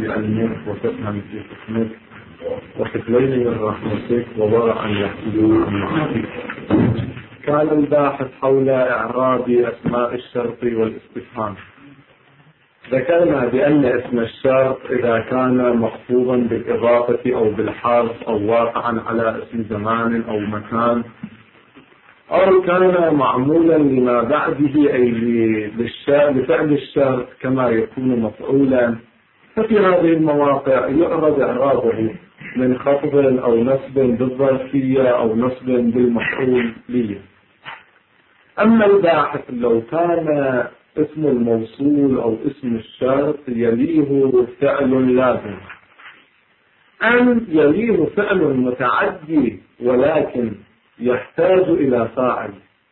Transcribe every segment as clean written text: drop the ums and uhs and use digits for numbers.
في علمك وتفهم في حكمك وحفظين من رحمتك وورعا يحفظون عن معاصيك. كان الباحث حول إعراب أسماء الشرط والاستفهام. ذكرنا بأن اسم الشرط إذا كان محفوظا بالإضافة أو بالحرف أو واقعا على اسم زمان أو مكان أو كان معمولا لما بعده أي لفعل الشرط كما يكون مفعولا، ففي هذه المواقع يعرض إعرابه من خفض أو نصب بالظرفية أو نصب بالمفعول به. أما الباحث لو كان اسم الموصول أو اسم الشرط يليه فعل لازم أن يليه فعل متعدي ولكن يحتاج إلى فاعل.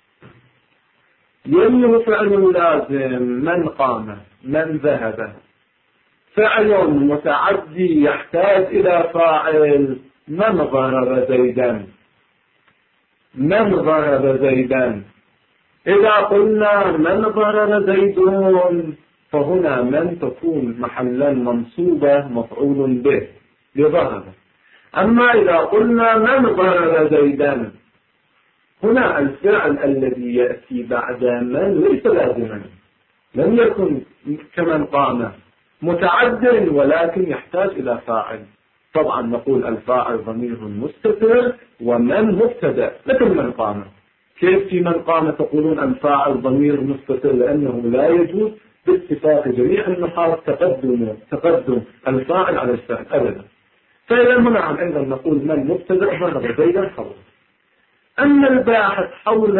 يليه فعل لازم من قام من ذهب، فعل متعدي يحتاج إلى فاعل من ضرب زيدا من ضرب زيدا. إذا قلنا من ضرب زيدون فهنا من تكون محلا منصوبة مفعول به لضرب. أما إذا قلنا من ضرب زيدا هنا الفعل الذي يأتي بعد من ليس لازما، لم يكن كمن قام متعد ولكن يحتاج إلى فاعل. طبعا نقول الفاعل ضمير مستتر ومن مبتدأ، لكن من قام كيف في من قام تقولون الفاعل ضمير مستتر؟ لأنه لا يجوز باتفاق جميع النحاة تقدم الفاعل على الفاعل أبدا. فإذا هنا أيضا نقول من مبتدأ ضرب زيدا خبر. أما الباحث حول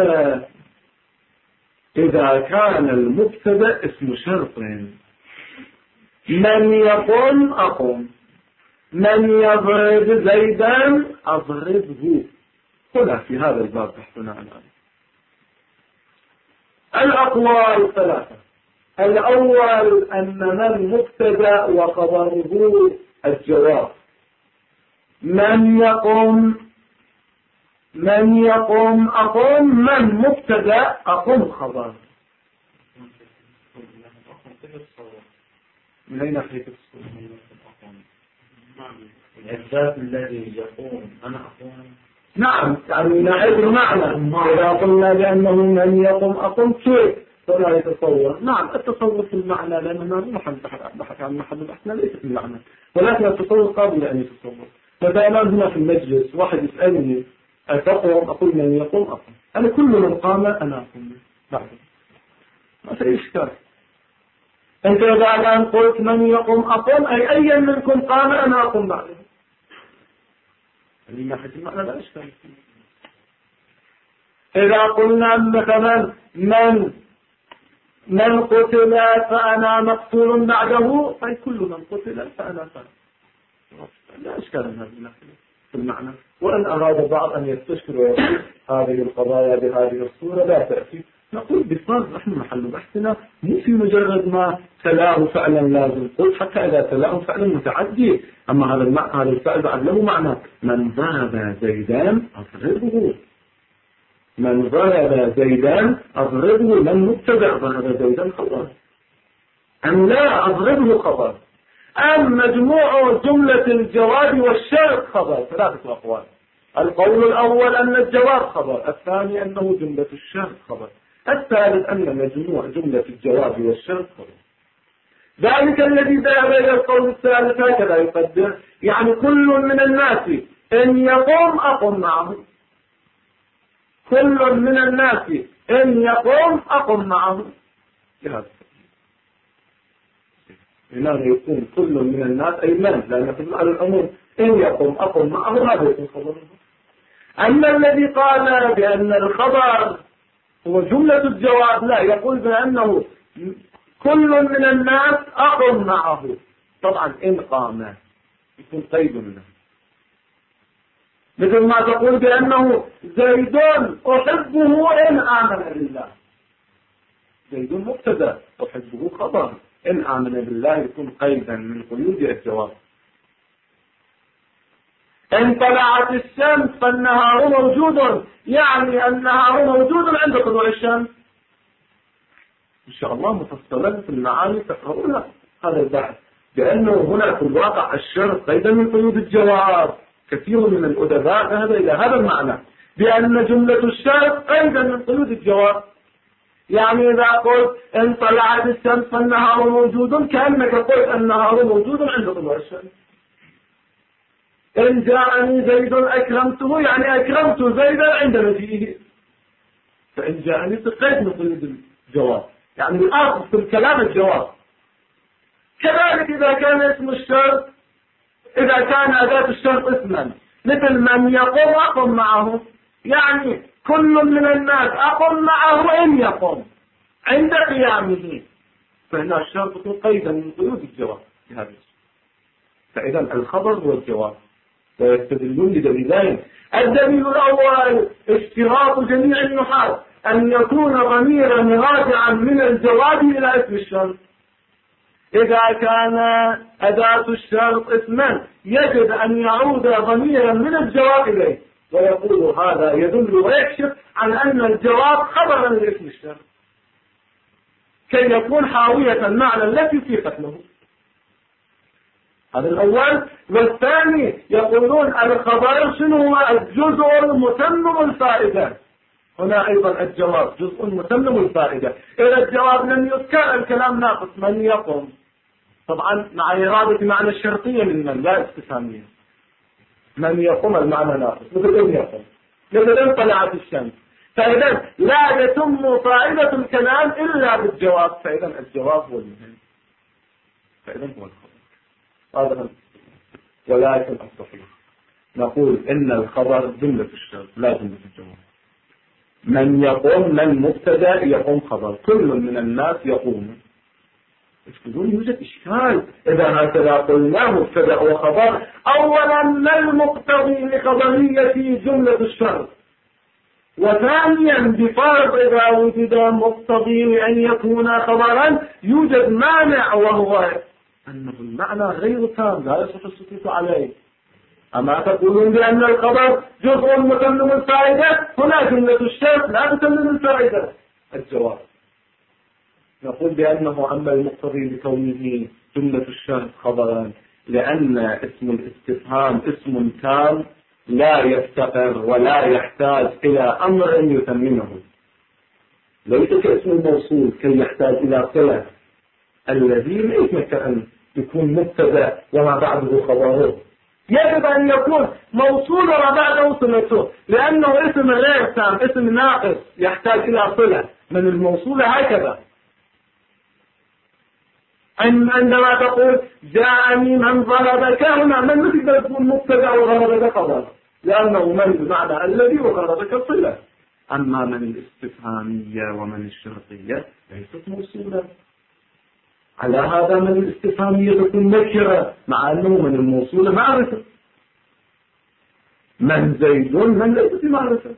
إذا كان المبتدأ اسم شرط، من يقوم أقوم، من يضرب زيدا أضربه. هنا في هذا الباب بحثنا عنه. الأقوال ثلاثة. الأول أن من مبتدأ وخبره الجواب. من يقوم أقوم، من مبتدأ أقوم خبر. من أين أخذت الإثبات الذي يقوم أنا أقوم؟ نعم، يعني نعيد المعنى. إذا قلنا بأنه من يقوم أقوم كيف فلا يتصور؟ نعم، التصور في المعنى لأننا نحن بحث عن محل الأحنا ليس في المعنى، ولكن التصور قابل أن يتصور. فالآن هنا في المجلس واحد يسألني أتقوم؟ أقول من يقوم أقوم. أنا كل من قام أنا أقوم بعد، ما في إشكال. أنت إذا الآن قلت من يقوم أقوم أي أي منكم قام أنا أقوم بعده، اللي ما حد المعنى لا إشكال. إذا قلنا مثلا من قتل فأنا مقتول بعده أي كل من قتل فأنا فأنا، لا إشكال في المعنى. وإن أراد بعض أن يستشكر ويقول هذه القضايا بهذه الصورة لا تأتي، نقول بفرض نحن محل بحثنا مو في مجرد ما تلاه فعلا لازم، قل حتى إذا تلاه فعلا متعدي. أما هذا الفعل بعد له معنى. من ضرب زيدان أضربه، من ضرب زيدان أضربه، من مبتدأ ضرب زيدان خبر أم لا أضربه خبر، أم مجموع جملة الجواب والشرط خبر. ثلاثة أقوال. القول الأول أن الجواب خبر، الثاني أنه جملة الشرط خبر، الثالث أن مجموع جملة الجواب والشرط خبر. ذلك الذي ذهب إلى القول الثالث هكذا يقدر، يعني كل من الناس إن يقوم أقم معه، كل من الناس إن يقوم أقم معه. لهذا لماذا يكون كل من الناس أي من؟ لأن في الأمور إن يقوم أقم معه هذا يكون خبر. أما الذي قال بأن الخبر هو جملة الجواب لا، يقول بأنه كل من الناس أقم معه. طبعا إن قام يكون قيد منه، مثل ما تقول بأنه زيد أحبه إن آمن بالله. زيد مبتدأ أحبه خبر، إن آمن بالله يكون قيدا من قيود الجواب. إن طلعت الشمس فالنهار موجود، يعني النهار موجود عند طلوع الشمس. إن شاء الله مفصلا في المعاني تقرؤونها هذا البحث. لأنه هنا في الواقع الشرط قيدا من قيود الجواب. كثير من الأدباء ذهب إلى هذا المعنى، بأن جملة الشرط قيدا من قيود الجواب. يعني إذا قلت إن طلعت الشمس فالنهار موجود، كأنك قلت النهار موجود عند طلوع الشمس. إن جاءني زيد أكرمته، يعني أكرمت زيدا عند مجيئه. فإن جاءني قيد من قيود الجواب، يعني الأصل في الكلام الجواب. كذلك إذا كان اسم الشرط، إذا كان أداة الشرط اسما، مثل من يقوم أقم معه، يعني كل من الناس أقم معه إن يقوم عند قيامه، فإن الشرط يكون قيدا من قيود الجواب بهذا الشيء. فإذا الخبر هو الجواب، ويستدلون بدليلين. الدليل الأول اشتراط جميع النحاة أن يكون ضميرا راجعا من الجواب إلى اسم الشرط. إذا كان أداة الشرط اسما يجب أن يعود ضميرا من الجواب إليه، ويقول هذا يدل ويكشف عن أن الجواب خبرا لاسم الشرط كي يكون حاوية المعنى التي سيقت له. هذا الأول. والثاني يقولون الخبر شنو هو؟ الجزء المتمم الفائدة. هنا أيضا الجواب جزء متمم الفائدة. إذا الجواب لم يذكر الكلام ناقص، من يقوم، طبعا مع إرادة معنى الشرطية من لا استفهامية. من يقوم المعنى ناقص، مثل إن يقوم، مثل إن طلعت الشمس. فإذا لا يتم فائدة الكلام إلا بالجواب، فإذا الجواب هو المهم، فإذا هو الخبر. هذا ولكن الصحيح نقول إن الخبر جملة الشرط لا جملة الجواب. من يقوم، من مبتدأ، يقوم خبر. كل من الناس يقوم. تقولون يوجد إشكال إذا هكذا قلنا مبتدأ وخبر. أولا ما المقتضي لخبرية جملة الشرط؟ وثانيا بفرض إذا وجد مقتضي لأن يكون خبرا يوجد مانع، وهو أنه المعنى غير تام لا يصح السكوت عليه. أما تقولون بأن الخبر جزء متمم الفائدة، هنا جملة الشرط لا تتمم الفائدة. الجواب نقول بأنه أما المقتضي لكونه جملة الشرط خبرا لأن اسم الاستفهام اسم تام لا يفتقر ولا يحتاج إلى أمر يتممه، ليس كاسم الموصول كي يحتاج إلى صلة، الذي ليس كأن يكون مبتدأ وما بعده خبره. يجب أن يكون موصول وما بعده صلته، لأنه اسم غير تام، اسم ناقص يحتاج إلى صلة من الموصول. هكذا عندما تقول جاءني من ضربك، هنا من تقدر تكون مبتدأ وضربك خبر، لأنه من بمعنى الذي وضربك صلة. أما من الاستفهامية ومن الشرطية ليست موصولة. على هذا من الاستفهامية تكون نكرة مع أنه من الموصولة معرفة. من زيد، من ليس بمعرفة.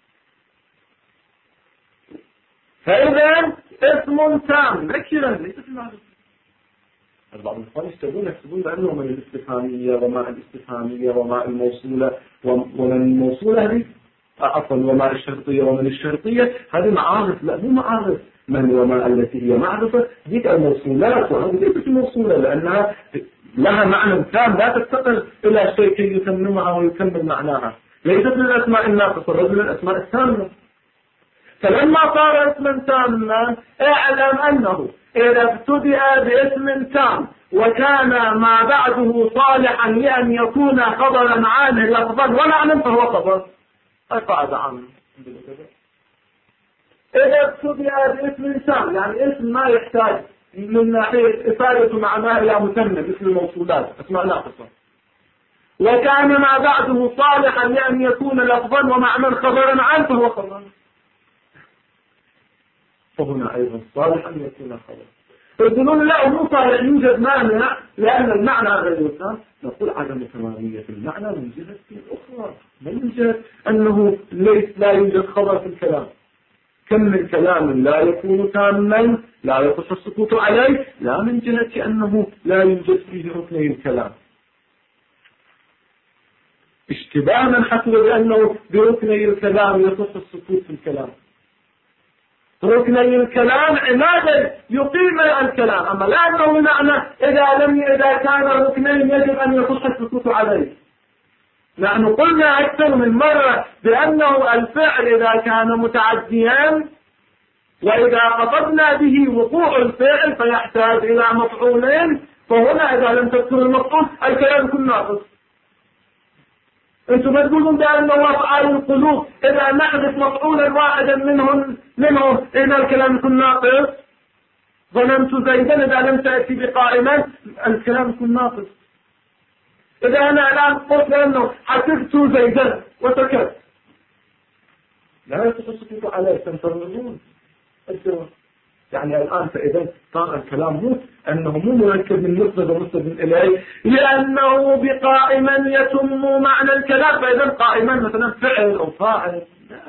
فإذا اسم تام نكرة ليس بمعرفة. بعض الإخوان يحسبون بأنه من الاستفهامية وما الاستفهامية وما الموصولة ومن الموصولة هذه عفوا وما الشرطية ومن الشرطية هذه معارف. لا، مو معارف. من وما التي هي معرفة ذيك الموصولات، وهذه ليست موصولة لأنها لها معنى تام لا تفتقر إلى شيء كي يتممها ويكمل معناها. ليست من الأسماء الناقصة بل من الأسماء التامة. فلما صار اسما تاما اعلم أنه إذا ابتدأ باسم تام وكان ما بعده صالحا لأن يكون خبرا عنه لفظا ومعنى فهو خبر. قاعدة عامة. إذا ابتدأ باسم تام يعني اسم ما يحتاج من ناحية إفادة معناه إلى متمم، مثل الموصولات أسماء ناقصة، وكان ما بعده صالحا لأن يكون لفظا ومعنى خبرا عنه فهو خبر. فهنا أيضا صالح أن يكون خبر. يقولون لا مو صالح يوجد مانع لأن المعنى غير تام. نقول عدم تمامية المعنى من جهة أخرى، من جهة أنه لا يوجد خبر في الكلام. كم من كلام لا يكون تاما لا يصح السكوت عليه، لا من جهة أنه لا يوجد فيه ركني الكلام. اشتباه من حسب بأنه بركني الكلام يصح السكوت في الكلام. ركني الكلام عمادا يقيم الكلام، أما لا أنه معنى إذا كان ركنين يجب أن يصح السكوت عليه. نحن قلنا أكثر من مرة بأنه الفعل إذا كان متعديا وإذا قصدنا به وقوع الفعل فيحتاج إلى مفعولين، فهنا إذا لم تذكر المفعول الكلام يكون ناقص. أنتم تقولون بأنه أفعال القلوب إذا نحذف مفعولا واحدا منهم إذا الكلام يكون ناقص. ظننت زيدا إذا لم تأتي بقائما الكلام يكون ناقص. إذا أنا الآن قلت لأنه حسبت زيدا وسكت لا يتصل عليه تنتظرون الجواب. يعني الآن فإذا صار الكلام أنه مو مركب من مسند ومسند إليه، لأنه بقائما يتم معنى الكلام، فإذا قائما مثلا فعل أو فاعل. لا،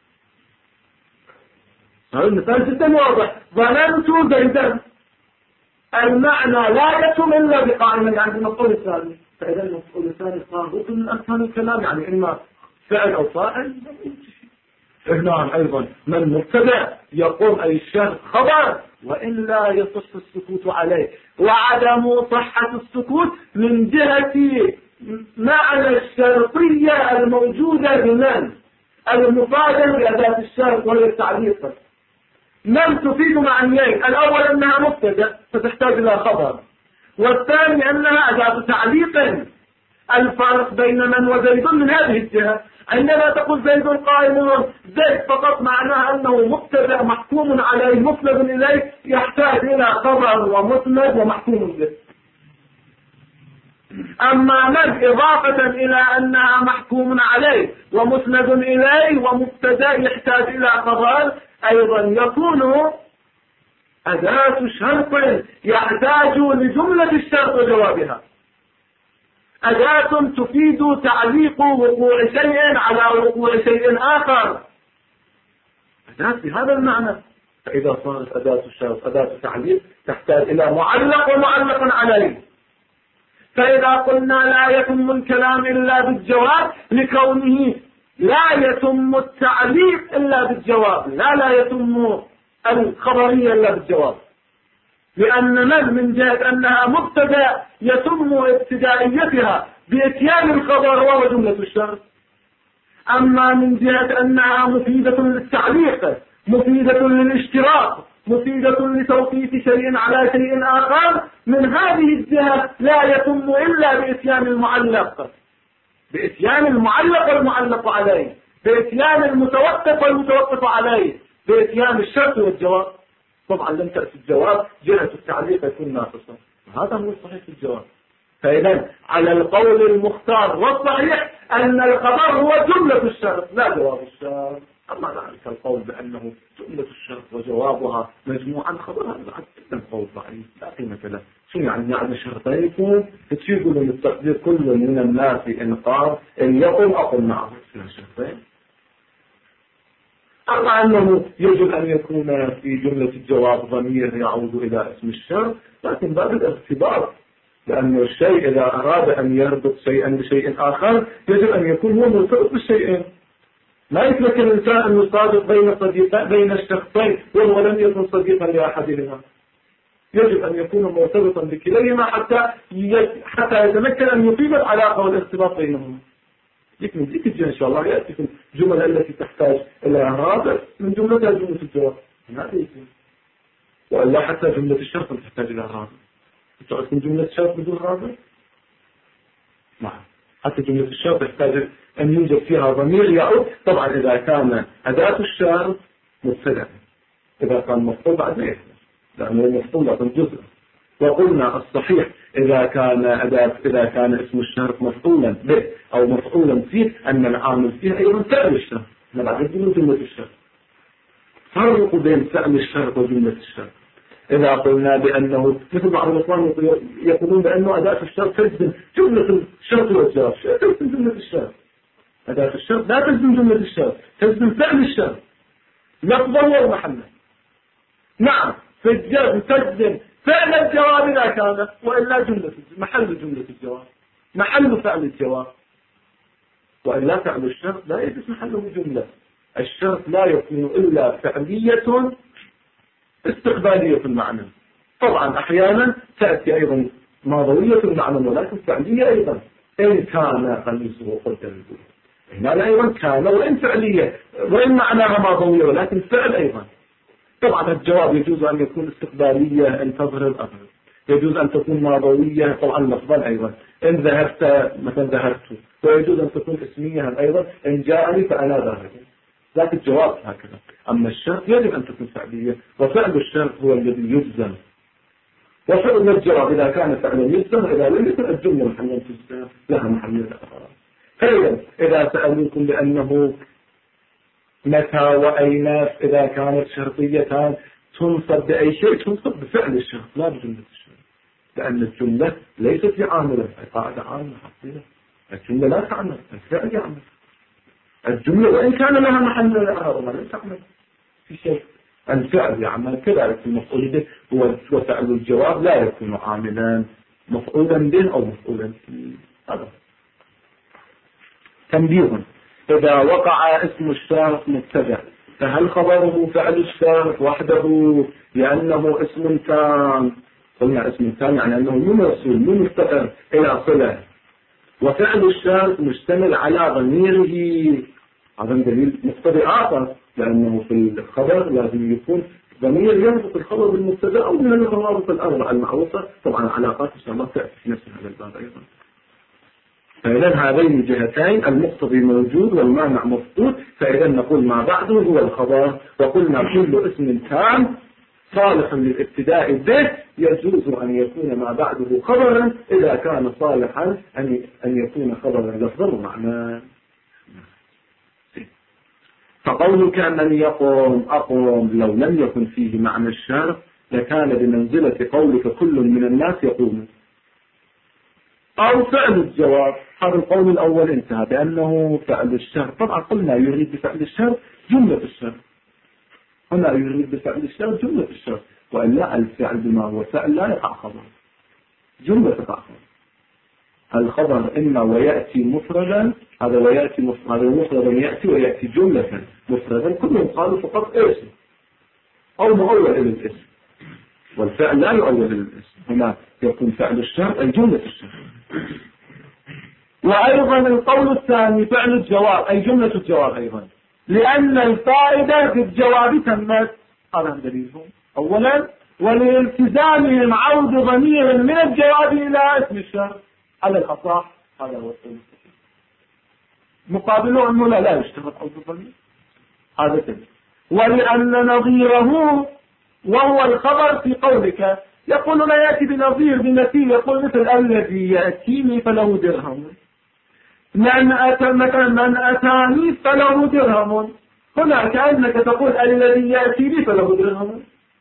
هذا المثال جدا واضح. ظننت زيدا المعنى لا يتم إلا بقائما، يعني المفعول الثاني، فإذا المفعول الثاني صار ركن من أركان الكلام، يعني إما فعل أو فاعل. هنا أيضا من مبتدأ يقوم أي الشرط خبر وإلا يصح السكوت عليه. وعدم صحة السكوت من جهة معنى الشرطية الموجودة بمن المفادة بأداة الشرط وهي التعليق. من تفيد معنيين، الأول أنها مبتدأ فتحتاج إلى خبر، والثاني أنها أداة تعليق. الفارق بين من وزيد من هذه الجهة، عندما تقول زيد قائم، زيد فقط معناها أنه مبتدأ محكوم عليه مسند إليه يحتاج إلى خبر ومسند ومحكوم به. أما من إضافة إلى أنها محكوم عليه ومسند إليه ومبتدأ يحتاج إلى خبر أيضا يكون أداة شرط يحتاج لجملة الشرط وجوابها، أداة تفيد تعليق وقوع شيء على وقوع شيء آخر، أداة بهذا المعنى. فإذا صارت أداة الشرط أداة تعليق تحتاج إلى معلق ومعلق عليه. فإذا قلنا لا يتم الكلام إلا بالجواب لكونه لا يتم التعليق إلا بالجواب، لا يتم الخبرية إلا بالجواب، لأن من جهة أنها مبتدأ يتم ابتدائيتها بإتيان الخبر وهو جملة الشرط. أما من جهة أنها مفيدة للتعليق، مفيدة للاشتراك، مفيدة لتوقيت شيء على شيء آخر، من هذه الجهة لا يتم إلا بإتيان المعلق، بإتيان المعلق والمعلق عليه، بإتيان المتوقف والمتوقف عليه، بإتيان الشرط والجواب. طبعا لم تأتي الجواب جهة التعليق يكون ناقصا، هذا هو الصحيح في الجواب. فإذا على القول المختار والصحيح أن الخبر هو جملة الشرط لا جواب الشرط. أما ذلك القول بأنه جملة الشرط وجوابها مجموعا خبر، هذا جدا قول ضعيف لا قيمة له. شو يعني شرطين يكون تشيروا من التقدير كل من الناس إن قال إن يقل أقل معه شرطين. أما أنه يجب أن يكون في جملة الجواب ضمير يعود إلى اسم الشرط، لكن باب الاختبار، لأن الشيء إذا أراد أن يربط شيئا بشيء آخر يجب أن يكون هو مرتبط بالشيئين. لا يمكن الإنسان أن يصادق بين الشخصين وهو لم يكن صديقا لأحدهما. يجب أن يكون مرتبطا بكليهما حتى يتمكن أن يقيم العلاقة والارتباط بينهما. من ذيك الجهة إن شاء الله يأتيكم الجمل التي تحتاج إلى رابط من جملتها جملة الجواب، وإلا حتى جملة الشرط تحتاج إلى رابط. تعرفون جملة الشرط بدون رابط؟ نعم، حتى جملة الشرط تحتاج أن يوجد فيها ضمير يعود. طبعا إذا كان أداة الشرط مبتدأ، إذا كان مفعول بعد ما يحدث، لأنه المفعول بعد الجزء. وقلنا الصحيح إذا كان اسم الشرط مفعولا به أو مفعولا فيه أن العامل فيه أيضا فعل الشرط. نبعد جملة الشرط. فرق بين فعل الشرط وجملة الشرط. إذا قلنا بأنه مثل بعض الإخوان يقولون بأنه أداة الشرط تلزم جملة الشرط والجواب، تلزم جملة الشرط. أداة الشرط لا تلزم جملة الشرط، تلزم فعل الشرط لفظا ومحلا. نعم، في الجواب تلزم فعل الجواب إذا كان، وإلا محل جملة الجواب، محل فعل الجواب. وإلا فعل الشرط لا يجوز محله جملة. الشرط لا يكون إلا فعلية استقبالية في المعنى. طبعا أحيانا تأتي أيضا ماضوية في المعنى ولكن فعلية أيضا. إن كان قميصه قد من هنا أيضا كان وإن فعلية وإن معناها ماضوية ولكن فعل أيضا. طبعا الجواب يجوز أن يكون استقبالية إن تظهر الأمر، يجوز أن تكون ماضوية طبعا لفظا أيضا إن ذهبت مثلا ذهبت، ويجوز أن تكون اسمية أيضا إن جاءني فأنا ذاهب. ذاك الجواب هكذا. أما الشرط يجب أن تكون فعلية، وفعل الشرط هو الذي يجزم، وفعل الجواب إذا كان فعلا يجزم، إذا لم يكن الجملة محلا تجزم لها محل الأخرى. فإذا إذا سألوكم بأنه متى وأين إذا كانت شرطيتان تنصب بأي شيء تنصب بفعل الشرط لا بجملة الشرط، لأن الجملة ليست بعاملة، قاعدة عامة حقيقة. الجملة لا تعمل، الفعل يعمل. الجملة وإن كان لها محل الإعراب ما لا تعمل في شيء، الفعل يعمل. كذلك المفعول به هو وفعل الجواب لا يكون عاملا مفعولا به أو مفعولا به. هذا تنبيه. إذا وقع اسم الشرط مبتدأ فهل خبره فعل الشرط وحده لأنه اسم تام؟ قلنا اسم تام يعني أنه موصول مفتقر إلى صلة، وفعل الشرط مشتمل على ضميره. هذا دليل مقتضي آخر، لأنه في الخبر لازم يكون ضمير يربط الخبر بالمبتدأ أو من الروابط الأربعة المعروفة. طبعا علاقات إن شاء الله تأتي في نفس هذا الباب أيضا. فإذا هذين الجهتين المقتضي موجود والمانع مفقود، فإذا نقول ما بعده هو الخبر. وقلنا كل اسم تام صالح للابتداء به يجوز أن يكون ما بعده خبرا إذا كان صالحا أن يكون خبرا لفظا ومعنى. فقولك من يقوم أقوم لو لم يكن فيه معنى الشرط لكان بمنزلة قولك كل من الناس يقوم، أو فعل الجواب. هذا القول الأول انتهى بأنه فعل الشرط. طبعا قلنا يريد بفعل الشرط جملة الشرط، هنا يريد بفعل الشرط جملة الشرط، وإلا الفعل بما هو فعل لا يقع خبر، جملة تقع خبر. الخبر إما ويأتي مفردا، هذا ويأتي مفردا يأتي ويأتي جملة مفردا، كلهم قالوا فقط اسم أو مؤول إلى الاسم، والفعل لا يؤول إلى الاسم. هنا يكون فعل الشرط أي جملة الشرط. وأيضا القول الثاني فعل الجواب أي جملة الجواب أيضا، لأن الفائدة في الجواب تمت. هذا دليلهم أولا، ولالتزامهم عود ضمير من الجواب إلى اسم الشرط على الأصح. هذا هو القول. مقابله أنه لا يشترط عود الضمير، هذا دليل. ولأن نظيره وهو الخبر في قولك يقول لا يأتي بنظير بمثيل، يقول مثل الذي يأتيني فله درهم، من أتاني فله درهم. هنا كأنك تقول الذي يأتيني فله درهم.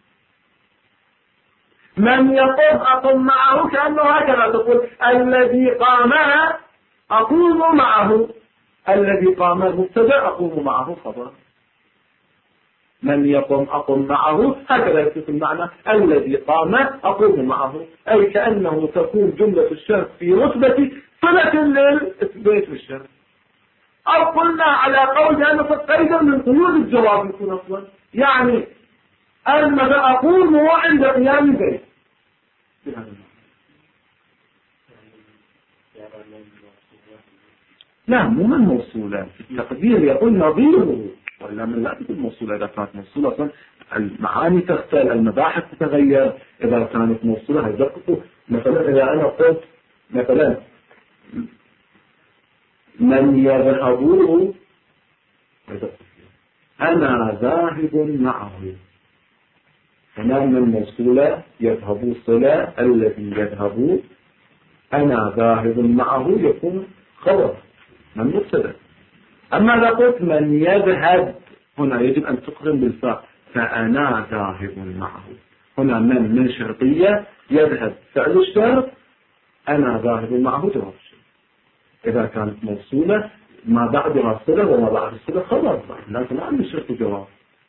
من يقوم أقوم معه، كأنه هكذا تقول الذي قام أقوم معه، الذي قام مبتدأ أقوم معه خبر. من يقوم أقوم معه هكذا يكون المعنى الذي قام أقوم معه، أي كأنه تكون جملة الشرط في رتبة صلة للإثبات الشرط. أو قلنا على قول لأنه فقيدا من قيود الجواب يكون أصلا، يعني أنا أقوم عند قيام زيد. لا مو من موصولة، في التقدير يقول نظيره، ولا من لا تكون موصولة. إذا كانت موصولة أصلا المعاني تختلف، المباحث تتغير. إذا كانت موصولة هيدققوا. مثلا إذا أنا قلت مثلا من يذهبوه أنا ذاهب معه، هنا من موصولة يذهبوا صلة، الذي يذهبوا أنا ذاهب معه يكون خبر من مبتدأ. أما إذا قلت من يذهب هنا يجب أن تقرن بالفاء، فأنا ذاهب معه. هنا من شرطية، يذهب فعل الشرط، أنا ذاهب معه جواب الشرط. إذا كانت موصولة ما بعدها صلة وما بعد الصلة خبر، لكن ما عندي شرط جواب.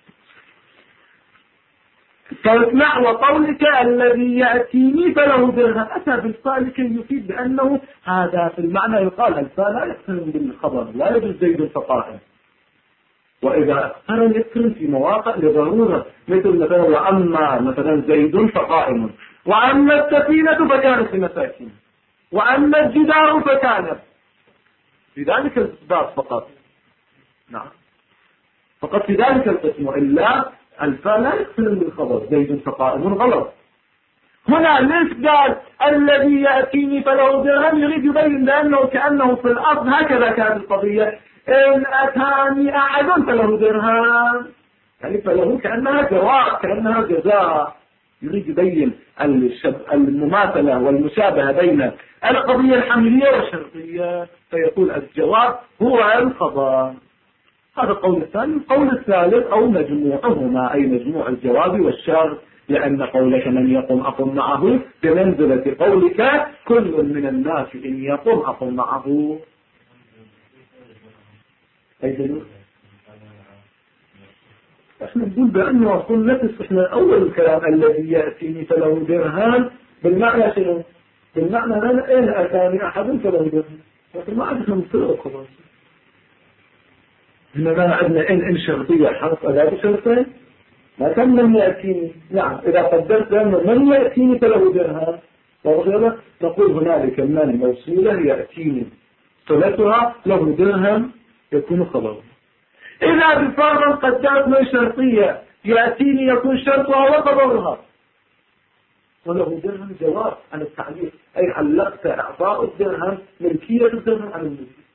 فاسمع وقولك الذي يأتيني فله درهم، أتى بالفاء لكي يفيد بأنه هذا في المعنى يقال الفاء لا يقترن بالخبر، لا يجوز زيد فقائم. وإذا اقترن يقترن في مواقع لضرورة، مثل مثلا وأما مثلا زيد فقائم، وأما السفينة فكانت لمساكين، وأما الجدار فكانت، في ذلك الإثبات فقط. نعم، فقط في ذلك القسم، إلا الفاء لا يقترن بالخبر. زيد فقائم غلط. هنا ليش قال الذي يأتيني فله درهم؟ يريد يبين لأنه كأنه في الأرض هكذا كانت القضية، إن أتاني أحد فله درهم، يعني فله كأنها جواب، كأنها جزاء. يريد يبين المماثلة والمشابهة بين القضية الحملية والشرطية، فيقول الجواب هو الخبر. هذا القول الثاني. القول الثالث أو مجموعهما، أي مجموع الجواب والشرط، لأن قولك من يقم أقم معه بمنزلة قولك كل من الناس إن يقم أقم معه. احنا نقول بأنه أقول نفس، احنا أول الكلام الذي يأتيني فله درهم بالمعنى شنو؟ بالمعنى لا إن أتاني أحد فله درهم، لكن ما عندنا مثل خلاص. إنما عندنا إن شرطية حرف أداة شرطين، ما كان من يأتيني. نعم، إذا قدرت بأنه من يأتيني فله درهم وغيره، نقول هنالك من موصولة يأتيني صلتها له درهم يكون خبر. إذا بفرض قدرت من شرطية يأتيني يكون شرطها وخبرها وله درهم جواب عن التعليق، أي علقت إعطاء الدرهم ملكية الدرهم عن الملكية.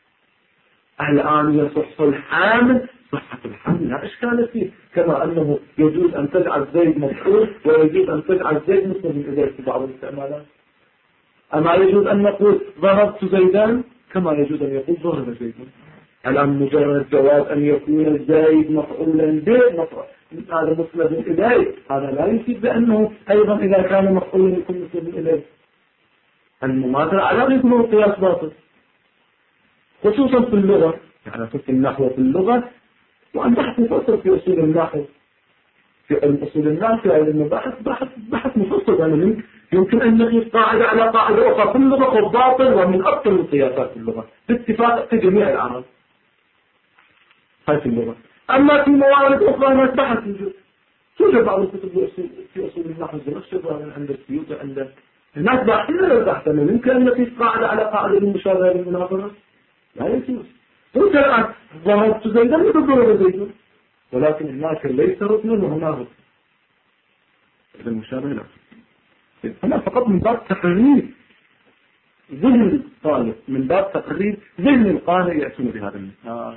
الآن يصح الحامل، صحة الحمل لا إشكال فيه، كما أنه يجوز أن تجعل زيد مفعول ويجوز أن تجعل زيد مسلم إليه في بعض الاستعمالات. أما يجوز أن نقول ضربت زيدان كما يجوز أن يقول ضرب زيدان. الآن مجرد جواز أن يكون زيد مفعولا به هذا مسلم إليه، هذا لا يفيد بأنه أيضا إذا كان مفعولا يكون مسلم إليه. المماثلة على يكون القياس باطل، خصوصا في اللغة، يعني في النحو في اللغة، وأن بحث مفصل في أصول النحو، في أصول النحو في علم بحث مفصل. يعني يمكن أن نقيس قاعدة على قاعدة أخرى في اللغة والباطل، ومن أكثر القياسات في اللغة باتفاق في جميع العرب هذه اللغة. أما في موارد أخرى ما بحث توجد بعض الكتب في أصول النحو الزمخشري عند السيوطي، عند الناس باحثين للبحث. يمكن أن نقيس قاعدة على قاعدة المشابهة للمناظرة، لا يجوز. قلت الآن ضربت زيدا وتضرب زيدا، ولكن هناك ليس ركنا وهنا ركن، إذا المشابه لا. أنا فقط من باب تقرير ذهن الطالب، من باب تقرير ذهن القارئ يأتون بهذا المثال.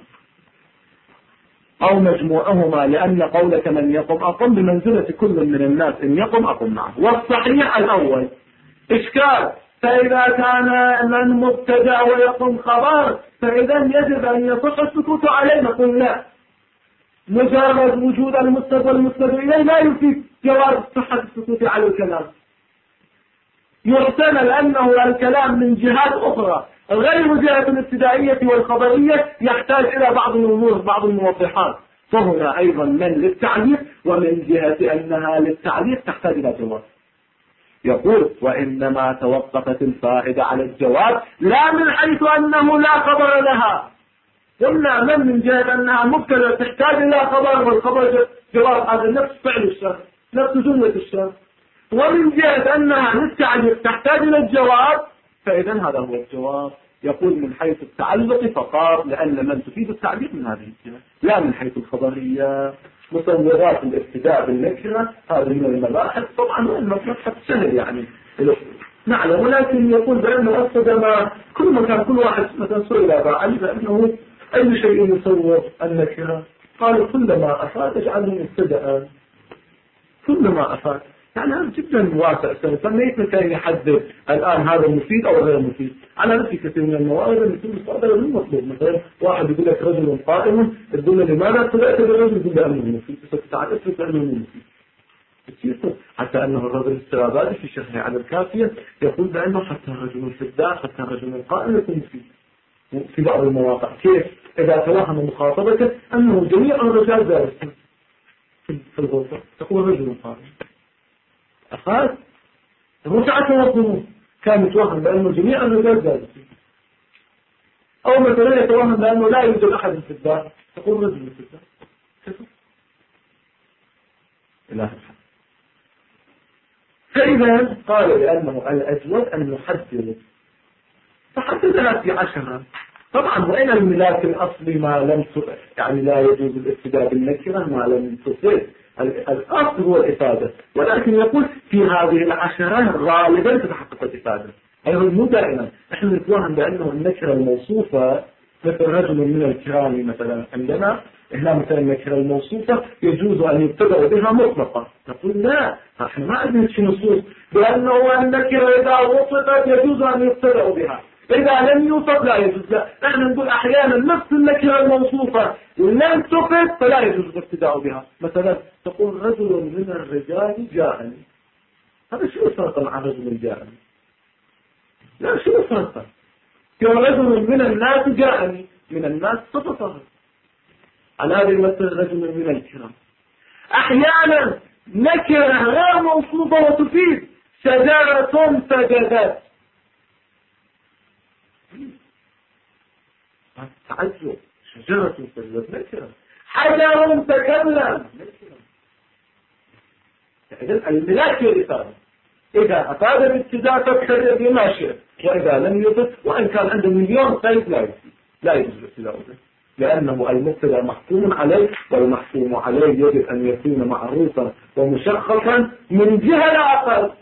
أو مجموعهما، لأن قولك من يقم أقم بمنزلة كل من الناس إن يقم أقم معه. والصحيح الأول إشكال، فإذا كان من مبتدأ ويقوم خبر فإذا يجب أن يصح السكوت عليه. نقول لا، مجرد وجود المستدل والمستدل إليه لا يفيد جواز صحة السكوت على الكلام. يحتمل أنه الكلام من جهات أخرى غير جهة الابتدائية والخبرية يحتاج إلى بعض الأمور، بعض الموضحات، فهنا أيضا من للتعليق، ومن جهة أنها للتعليق تحتاج إلى جواب. يقول وإنما توقفت الفائدة على الجواب لا من حيث أنه لا خبر لها. قلنا من جهة أنها مبتدأ تحتاج إلى خبر، والخبر جواب، هذا نفس فعل الشرط، نفس جملة الشرط. ومن جهة أنها للتعليق تحتاج إلى الجواب، فإذا هذا هو الجواب. يقول من حيث التعلق فقط، لأن من تفيد التعليق من هذه الجهة، لا من حيث الخبرية. مصورات الابتداء بالنكرة هذه من المباحث، طبعا المبحث سهل يعني نعلم، ولكن يقول بأنه أصدم كل مكان، كل واحد مثلا سئل باعا بأنه أي شيء يصور النكرة، قال كلما أفاد اجعله مبتدأ، كلما أفاد. يعني هذا جدا واسع، فليس كان يحدد الآن هذا مفيد أو غير مفيد. على نفس كثير من الموارد اللي يكون مستقبل من مطلوب، مثلا واحد يقول لك رجل قائم، تقول له لماذا تبعت الرجل، يقول له أنه مفيد، فتعال اثبت أنه مفيد. حتى أنه الرجل السرابادي في شرحه على الكافية يقول بأنه حتى الرجل في الدار، حتى الرجل القائم يكون مفيد في بعض المواقع. كيف؟ إذا توهم مخاطبته أنه جميع الرجال دارسين في الغرفة، تقول رجل قائم أخذ رجعته والظنون، كان يتوهم بأنه جميع الرجال دارسين. أو مثلا يتوهم بأنه لا يوجد أحد في الدار، تقول رجل في الدار. إله الحق. فإذا قال بأنه الأجود أن نحدد، فحددنا في 10. طبعا وإن الملاك الأصلي ما لم يعني لا يجوز الابتداء بالنكرة ما لم تصل، الأصل هو الإفادة، ولكن يقول في هذه 10 غالبا تتحقق الإفادة. أيضا مو دائما، احنا نتوهم بأنه النكرة الموصوفة مثل رجل من الكرام مثلا عندنا، هنا مثلا النكرة الموصوفة يجوز أن يبتدأ بها مطلقا، نقول لا، احنا ما عندنا شيء نصوص بأنه النكرة إذا وصفت يجوز أن يبتدأ بها، إذا لم يوصف لا يجوز. لا، نحن نقول أحيانا نفس النكرة الموصوفة لم تصف فلا يجوز الابتداء بها. مثلا تقول رجل من الرجال جاءني، هذا شو الفرق مع رجل جاءني؟ لا، شو الفرق؟ رجل من الناس جاءني، من الناس صفته على هذا يمثل رجل من الكرام. أحيانا نكرة غير موصوفة وتفيد شجرة سجدت، تعجب، شجرة سجدت نكرة، حجر تكلم نكرة. إذن الملاك الإفادة إذا أفاد الابتداء تبتدئ بما شئت، وإذا لم يفد وإن كان عنده مليون قيد لا يجوز الابتداء به، لأنه المبتدأ محكوم عليه، والمحكوم عليه يجب أن يكون معروفا ومشخصا من جهة لا أقل.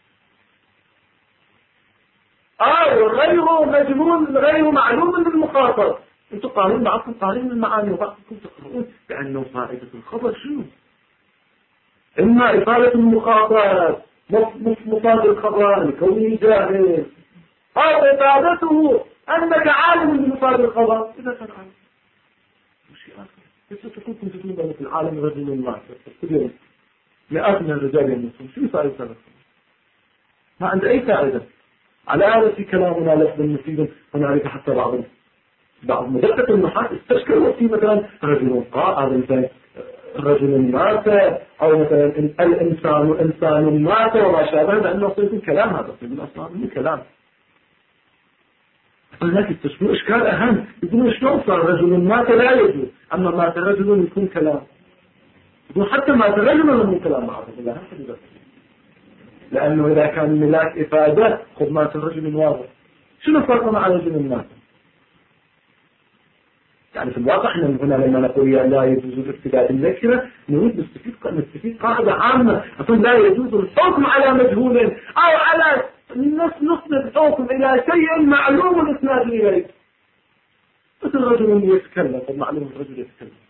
غير مجهول غير معلوم للمخاطب. انتم قارئين بعضكم قارئين المعاني وبعضكم تقرؤون بأنه فائدة الخبر شنو؟ إما إفادة المخاطب مفاد الخبر لكونه جاهل، أو إفادته أنك عالم بمفاد الخبر إذا كان عالم. وشيء آخر كيف تكون تجدون في العالم رجل ما كل مئات من الرجال يموتون، شو فائدة هذا؟ ما عنده أي فائدة. على هذا في كلامنا لفظ مفيد، هنالك حتى بعض مدقق النحاة استشكلوا في مثلا رجل قائر، رجل مات، أو مثلا الإنسان مات وما شابه، لأنه يكون كلام، هذا يقول أصلا من كلام. هناك التشبيه إشكال أهم، يقولون شلون صار رجل مات لا يجوز، أما مات رجل يكون كلام، يقول حتى مات رجل من كلام معروف، لأنه إذا كان ملاك إفادة خذ مات الرجل واضح، شنو فرق مع رجل مات؟ يعني في الواقع احنا هنا لما نقول لا يجوز الابتداء بالنكرة نريد نستفيد قاعدة عامة، أقول لا يجوز الحكم على مجهول أو على نصب الحكم إلى شيء معلوم الإسناد إليه. مثل رجل يتكلم، معلوم الرجل يتكلم.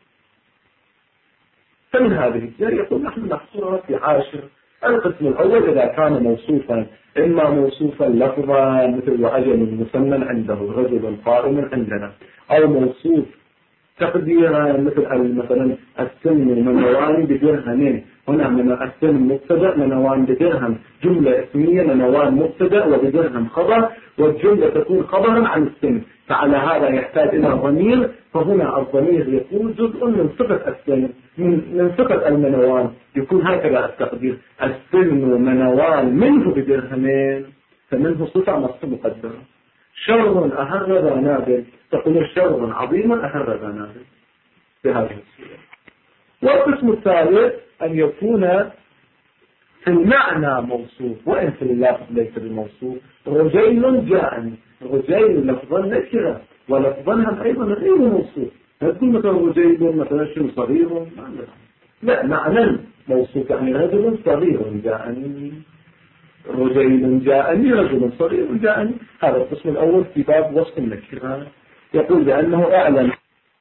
فمن هذه الجهة يقول نحن نحصرها في 10. القسم الأول إذا كان موصوفا، إما موصوفا لفظا مثل وأجل مسمى عنده رجل قائم عندنا، أو موصوف تقديرا مثلا السن منوان بدرهمين، هنا من السن مبتدأ منوان بدرهم، جملة اسمية منوان مبتدأ وبدرهم خبر، والجملة تكون خبرا عن السن، فعلى هذا يحتاج إلى ضمير، فهنا الضمير يكون جزء من صفة السن، من صفة المنوان، يكون هكذا التقدير: السن منوان منه بدرهمين، فمنه صفة نص مقدرة. شر أهر ذا نابل، تقول شر عظيم أهر ذا نابل بهذه الصورة. والقسم الثالث أن يكون في المعنى موصوف وإن في اللفظ ليس بالموصوف. رجيل جاءني، رجيل لفظا نكرة ولفظا أيضا غير موصوف، تقول مثلا رجيل مثلا شيء صغير، لا، معنى موصوف يعني رجل صغير جاءني، رجل جاءني، رجل صغير جاءني. هذا القسم الأول في باب وصف النكرة، يقول بأنه أعلم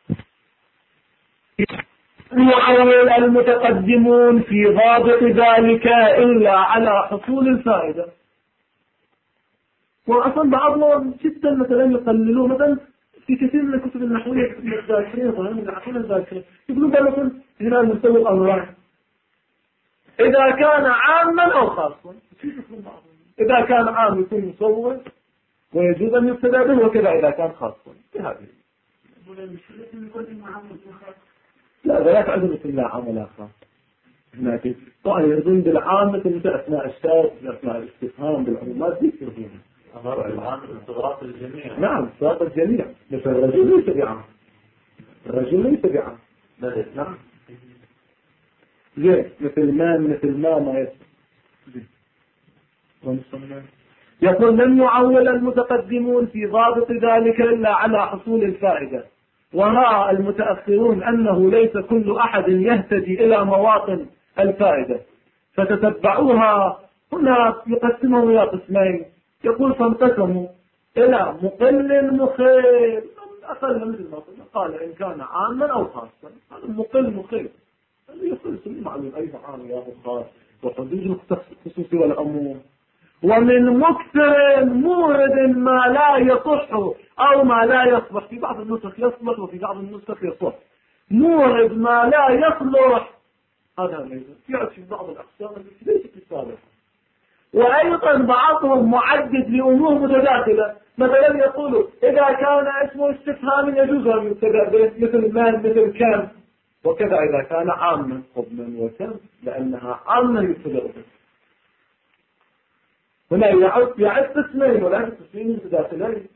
يعول المتقدمون في ضابط ذلك إلا على حصول الفائدة. وأصلا بعضهم جدا مثلا يقللون، مثلا في كثير من الكتب النحوية الذاكرين ظهرين العقول الذاكرين يقولون مثلا هنا نسوي الأمرين إذا كان عاما أو خاصا. إذا كان عام يكون مصور ويجوز أن يبتدأ به، وكذا إذا كان خاصا بهذه. لا، لا تعذر مثل الله عام ولا خاص. طبعا يرضون بالعامة مثل أثناء الشارع، أثناء الاستفهام بالعمومات ذكر فيها، استغراق الجميع. نعم استغراق الجميع، مثل الرجل ليس بعام، الرجل ليس بعام. نعم زين مثل ما يقول لم يعول المتقدمون في ضابط ذلك إلا على حصول الفائدة، ورأى المتأخرون أنه ليس كل أحد يهتدي إلى مواطن الفائدة فتتبعوها. هنا يقسمهم إلى قسمين، يقول فانقسموا إلى مقل مخير، أقل مثل ما قال إن كان عاما أو خاصا، هذا مقل مخير يقول معلوم أي عام يا خاص وحدود الخصوص والعموم. ومن مكثر مورد ما لا يصح أو ما لا يصلح، في بعض النسخ يصلح وفي بعض النسخ يصح، مورد ما لا يصلح هذا يأتي في بعض الأقسام التي ليست بالصالحة. وأيضا بعضهم معدد لأمور متداخلة، مثلا يقولوا إذا كان اسمه استفهام يجوز أن يبتدأ مثل من مثل كم، وكذا إذا كان عاما من وكم لأنها عاما يبتدأ به. هنا يعد قسمين ولا قسمين متداخلين،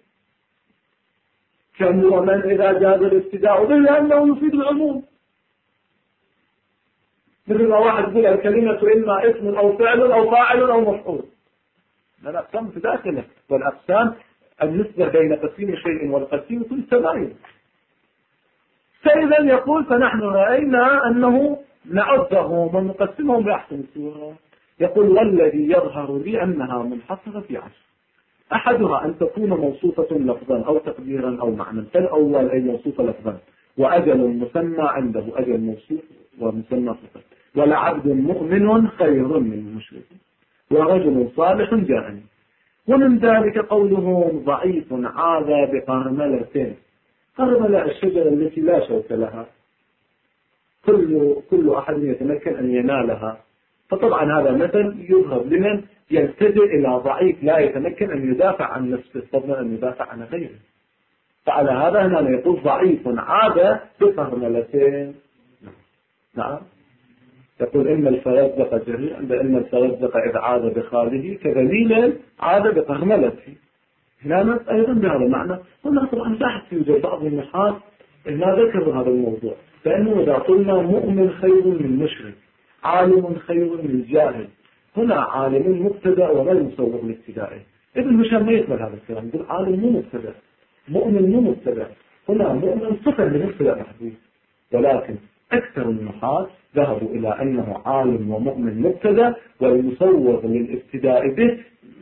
كم ومن إذا جاز الابتداء به لأنه يفيد العموم، مثل ما واحد يقول الكلمة إما اسم أو فعل أو فاعل أو مفعول، الأقسام متداخلة، والأقسام النسبة بين قسيم شيء والقسيم كل تباين. فإذا يقول فنحن رأينا أنه نعدهم ونقسمهم بأحسن صورة. يقول والذي يظهر لي أنها منحصرة في 10، أحدها أن تكون موصوفة لفظا أو تقديرا أو معنى، فالأول أي موصوفة لفظا وأجل مسمى عنده، أجل موصوف ومسمى صفة، ولعبد مؤمن خير من مشرك، ورجل صالح جاءني. ومن ذلك قولهم ضعيف عاذ بقرملة، قرملة الشجرة التي لا شوك لها، كل أحد يتمكن أن ينالها، فطبعا هذا مثل يظهر لمن يلتجئ إلى ضعيف لا يتمكن أن يدافع عن نفسه فضلا أن يدافع عن غيره. فعلى هذا هنا يقول ضعيف عاد بقرملتين. نعم يقول إن الفرزدق جريء، بأن الفرزدق إذ عاد بخاله كذليل عاد بقرملته. هنا أيضا بهذا المعنى. هنا طبعا بحث يوجد بعض النحاة ما ذكروا هذا الموضوع، فإنه إذا قلنا مؤمن خير من مشرك، عالم خير من جاهل، هنا عالم مبتدأ وغير مصور لابتدائه. ابن هشام ما يقبل هذا الكلام، يقول عالم مو مبتدأ، مؤمن مو مبتدأ، هنا مؤمن صفة من مبتدأ محدود. ولكن أكثر النحاة ذهبوا إلى أنه عالم ومؤمن مبتدأ، والمصور للابتداء به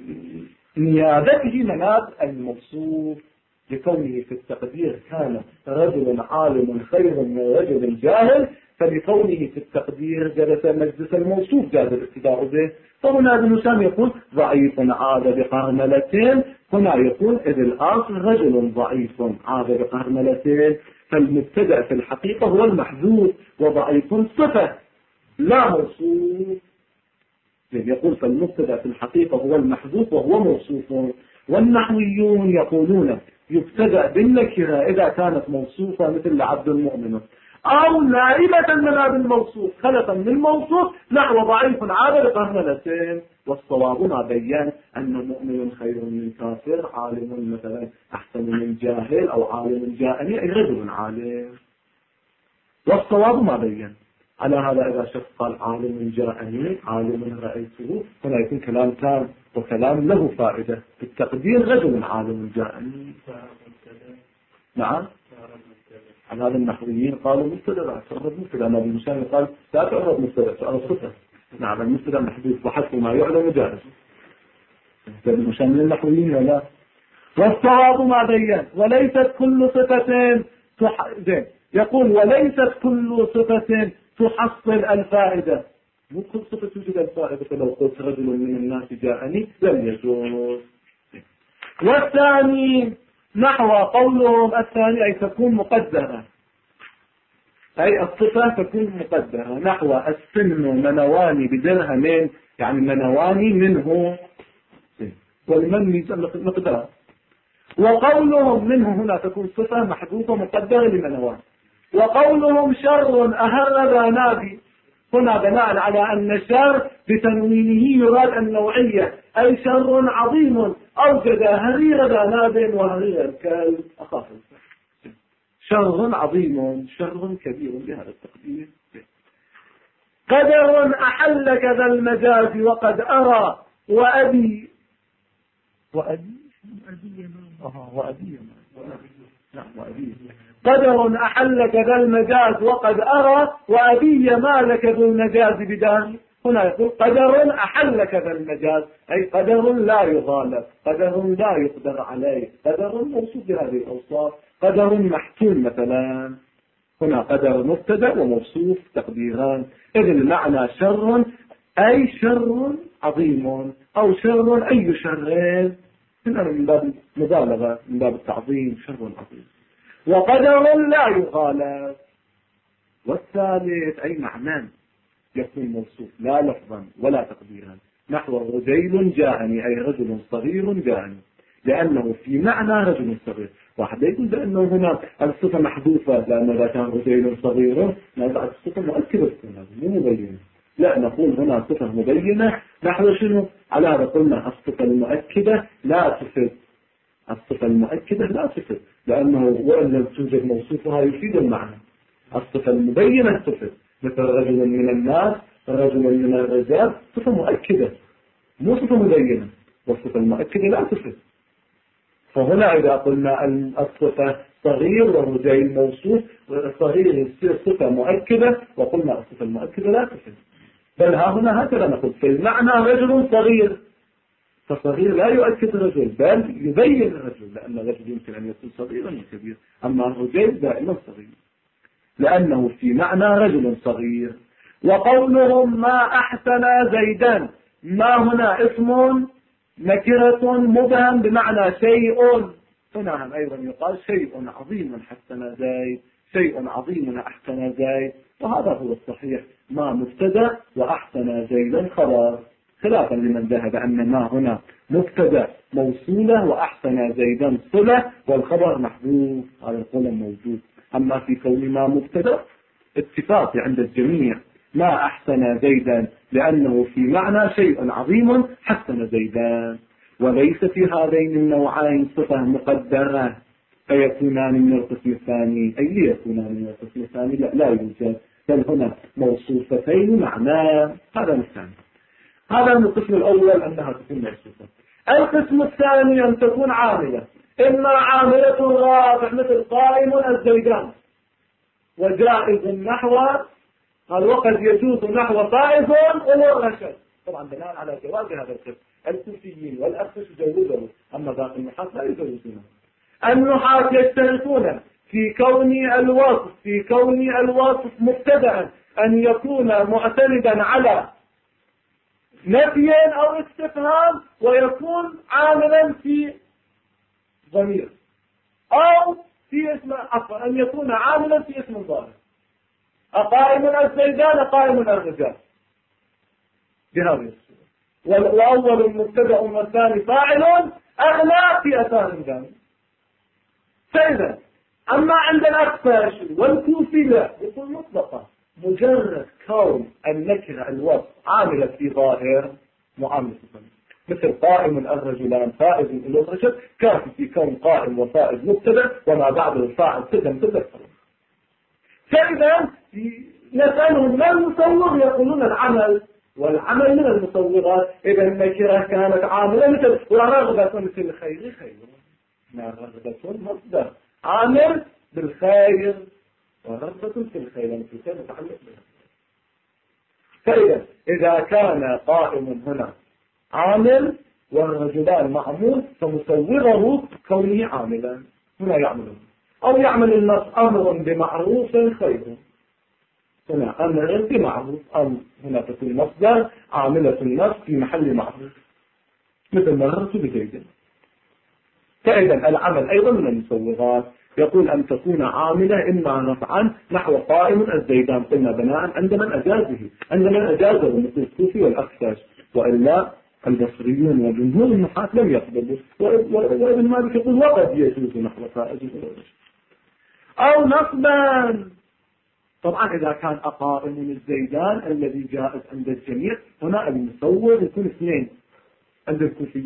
نيابته مناب الموصوف، لكونه في التقدير كان رجل عالم خير من رجل جاهل، فلكونه في التقدير جلس مجلس الموصوف جاز الابتداء به. فهنا ابن هشام يقول ضعيف عاد بقرملتين، هنا يقول إذ الآخر رجل ضعيف عاد بقرملتين، فالمبتدأ في الحقيقة هو المحذوف، وضعيف صفة لا موصوف. يقول فالمبتدأ في الحقيقة هو المحذوف وهو موصوف. والنحويون يقولون يبتدأ بالنكرة إذا كانت موصوفة مثل عبد المؤمن، أو نائبة من هذا الموصوف خلفا من الموصوف نحو ضعيف عاد بقرملتين. والصواب ما بين أن مؤمن خير من كافر، عالم مثلا أحسن من جاهل، أو عالم جاءني أي رجل عالم. والصواب ما بين. على هذا إذا شخص قال عالم جاءني، عالم رأيته، هنا يكون كلام تام وكلام له فائدة. في التقدير رجل عالم جاءني. نعم على هذا النحويين قالوا مبتدأ لا تعرض مبتدأ، ما بالمشان قال لا تعرض مبتدأ تعرض صفة. نعم المبتدأ محدود وحسب ما يعلم جائز. بالمشان من النحويين ولا. والصواب ما بين وليست كل صفة يقول وليست كل صفة تحصل الفائدة، مو كل صفة توجد الفائدة، فلو قلت رجل من الناس جاءني لم يجوز. والثاني نحو قولهم الثاني أي تكون مقدرة، أي الصفة تكون مقدرة، نحو السن منواني بدرهمين، يعني منواني منه والمن مقدار. وقولهم منه هنا تكون صفة محذوفة مقدرة لمنوان. وقولهم شر أهر ذنابي، هنا بناء على أن شر بتنوينه يراد النوعية، أي شر عظيم أوجد هرير ذناب وهرير الكلب أخاف شر عظيم شر كبير بهذا التقدير. قدر أحل كذا المجاز وقد أرى وأبي قدر أحل كذا المجاز وقد أرى وأبي ما لك ذو المجاز بدان. هنا يقول قدر أحل كذا المجاز أي قدر لا يغالب، قدر لا يقدر عليه، قدر موصوف بهذه الأوصاف، قدر محتوم مثلا. هنا قدر مبتدأ وموصوف تقديران. إذ المعنى شر أي شر عظيم أو شر أي شر، هنا من باب مبالغة من باب التعظيم شر عظيم. وقدر لا يغالب. والثالث أي معنى يكون موصوف لا لفظا ولا تقديرا، نحو رجيل جاءني أي رجل صغير جاءني، لأنه في معنى رجل صغير. واحد يقول بأنه هنا الصفة محذوفة لأنه إذا كان رجيل صغير نضع الصفة مؤكدة مو مبينة. لا، نقول هنا صفة مبينة. نحن شنو على هذا قلنا الصفة المؤكدة لا تفيد، الصفة المؤكدة لا تفيد، لأنه وإن لم توجد موصوفها يفيد المعنى. الصفة المبينة تفيد، مثل رجل من الناس، رجل من الرجال، صفة مؤكدة مو صفة مبينة، والصفة المؤكدة لا تفيد. فهنا إذا قلنا الصفة صغير ورجيل موصوف، صغير يصير صفة مؤكدة، وقلنا الصفة المؤكدة لا تفيد. بل ها هنا هكذا نقول في المعنى رجل صغير، فصغير لا يؤكد رجل بل يبين الرجل، لأن الرجل يمكن أن يكون صغيرا وكبير، أما الرجل دائما صغير لأنه في معنى رجل صغير. وقولهم ما أحسن زيدان، ما هنا اسم نكرة مبهم بمعنى شيء، هنا أيضا يقال شيء عظيم حسن زيد، شيء عظيم أحسن زيد، وهذا هو الصحيح، ما مبتدأ وأحسن زيدا خبر، خلافا لمن ذهب أن ما هنا مبتدأ موصولة وأحسن زيدا صلة والخبر محذوف، هذا القول موجود. أما في كون ما مبتدأ اتفاق عند الجميع، ما أحسن زيدا لأنه في معنى شيء عظيم حسن زيدا، وليس في هذين النوعين صفة مقدرة فيكونان من القسم الثاني، أي ليكونان من القسم الثاني لا يوجد، بل هنا موصوفتين معناه. هذا الثاني، هذا من القسم الأول أنها تكون موصوفة. القسم الثاني أن تكون عاملة، إما عاملة رافع مثل قائم الزيدان، وجائز نحو قال وقد يجوز نحو فائز والرشد، طبعا بناء على جواز هذا القسم. الكوفيين والأخفش يجوزه، أما باقي النحاة لا يجوزونه. النحاة يشترطون في كون الوصف مبتدأ أن يكون معتمدا على نفي أو استفهام، ويكون عاملا في ضمير، أو في اسم أن يكون عاملا في اسم ظاهر. أقائم الزيدان قائم الرجال بهذه الصورة، وأول مبتدأ والثاني فاعل أغلى في أثار ذلك. فإذا أما عند الأخفاش والكوفي لا، يكون مطلقة، مجرد كون النكرة الوصف عاملة في ظاهر معاملة مثل قائم الرجلان فائز الرجل، كافي في كون قائم وفائز مبتدأ وما بعده الفاعل تدم. فإذا نسألهم ما المصور، يقولون العمل، والعمل من المصورات. إذا النكرة كانت عاملة مثل ورغبة مثل الخير خير، رغبة مصدر عامل بالخير، ورغبة في الخير مثل الخير متعلق بها. فإذا إذا كان قائم هنا عامل والرجلان معمول، فمصوره كونه عاملا هنا يعمل، أو يعمل النص أمر بمعروف خير، هنا أمر بمعروف، أو هنا تكون مصدر عاملة النص في محل معروف مثل مررت بزيد. فإذا العمل أيضا من المصورات. يقول أن تكون عاملة إما رفعا نحو قائم الزيدان، قلنا بناء عند من أجازه مثل الكوفي والأخفاش، وإلا البصريون وجمهور النحاة لم يقبلوا. وابن مالك يقول وقد يجوز نحو فائز أو نصبا. طبعا إذا كان أقائم الزيدان الذي جائز عند الجميع، هنا المصور يكون اثنين عند الكوفيين،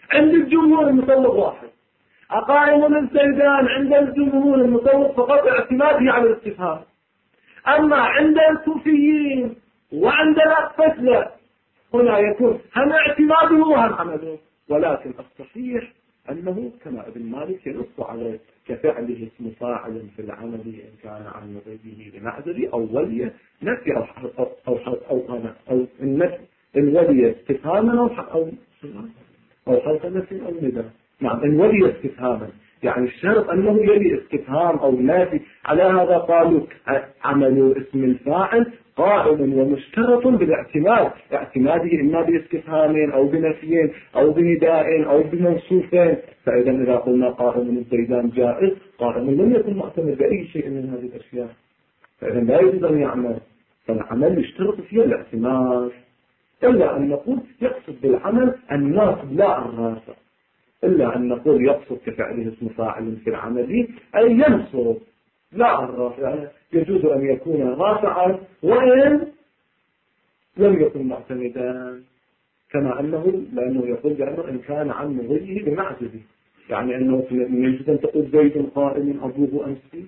عند الجمهور المصوب واحد. أقائم الزيدان عند الجمهور المصوب فقط اعتماده على الاستفهام. أما عند الكوفيين وعند الأقفشلة هنا يكون هم اعتماده وهم عمله. ولكن الصحيح أنه كما ابن مالك ينص عليه كفعله اسم فاعل في العمل إن كان عن غيره بمعزل أو ولي نفي أو النفي إن ولي استفهاما أو حرف نفي أو نداء. نعم إن ولي استفهاما يعني الشرط أنه يلي استفهام أو نافي. على هذا قالوا عمل اسم الفاعل قائم ومشترط بالاعتماد، اعتماده إما باستفهامين أو بنفيين أو بنداء أو بموصوفين. فإذا إذا قلنا قائم الزيدان جائز، قائم لم يكن معتمد بأي شيء من هذه الأشياء، فإذا لا يجوز أن يعمل. فالعمل يشترط فيه الاعتماد، إلا أن نقول يقصد بالعمل الناصب لا الرافع، إلا أن نقول يقصد كفعله اسم فاعل في العمل أي ينصب لا الرافع. يعني يجوز أن يكون رافعا وإن لم يكن معتمدا، كما أنه لأنه يقول بأنه إن كان عن مضيه بمعزله، يعني أنه يجوز أن تقول زيد قائم أبوه أمسي،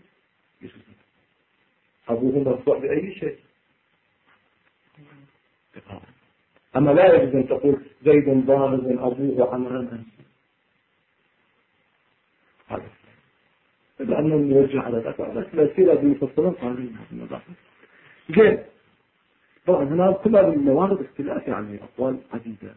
أبوه مرفوع بأي شيء. أما لا يجوز أن تقول زيد ضارب أبوه عمرا أمسي، هذا لأنه نوجه على ذلك. لكن السيرة بمفصلين قانون جيد. طبعا هنا كل هذه الموارد اختلاف، يعني أقوال عديدة.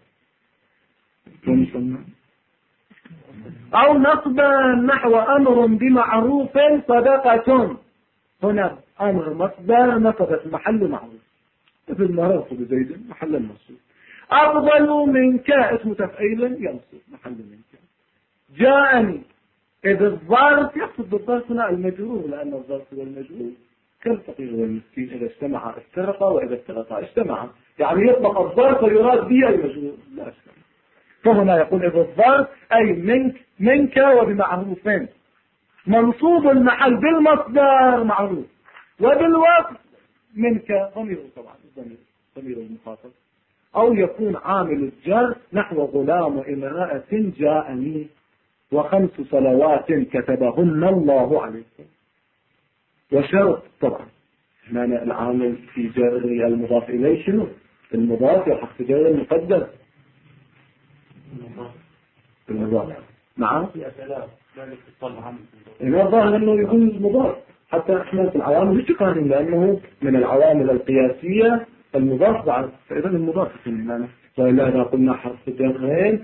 أو نصبا نحو أمر بمعروف صدقة. هنا أمر مصدر نصبت محل معروف، مثل ما رصب زيد محل المنصوب. أفضل منك اسم تفعيل ينصب محل منك. جاءني إذا الظرف يقصد بالظرف هنا المجرور، لأن الظرف والمجرور كالفقير والمسكين إذا اجتمع افترقا وإذا افترقا اجتمعا، يعني يطلق الظرف ويراد به المجرور لا أشكال. فهنا يقول إذا الظرف أي منك وبمعروفين، منصوب المحل بالمصدر معروف وبالوقت منك ضمير، طبعا ضمير المخاطب. أو يكون عامل الجر نحو غلام امرأة جاءني و5 صلوات كتبهن الله عليكم. وشرط طبعا هنا العامل في جر المضاف إليه شنو؟ المضاف يحق جر المقدم المضاف. نعم هنا ظاهر أنه يكون مضاف، حتى احنا في العوامل اشتقاهم لأنه من العوامل القياسية المضاف بعد، فإذا المضاف يكون. وإلا إذا قلنا حرف جرين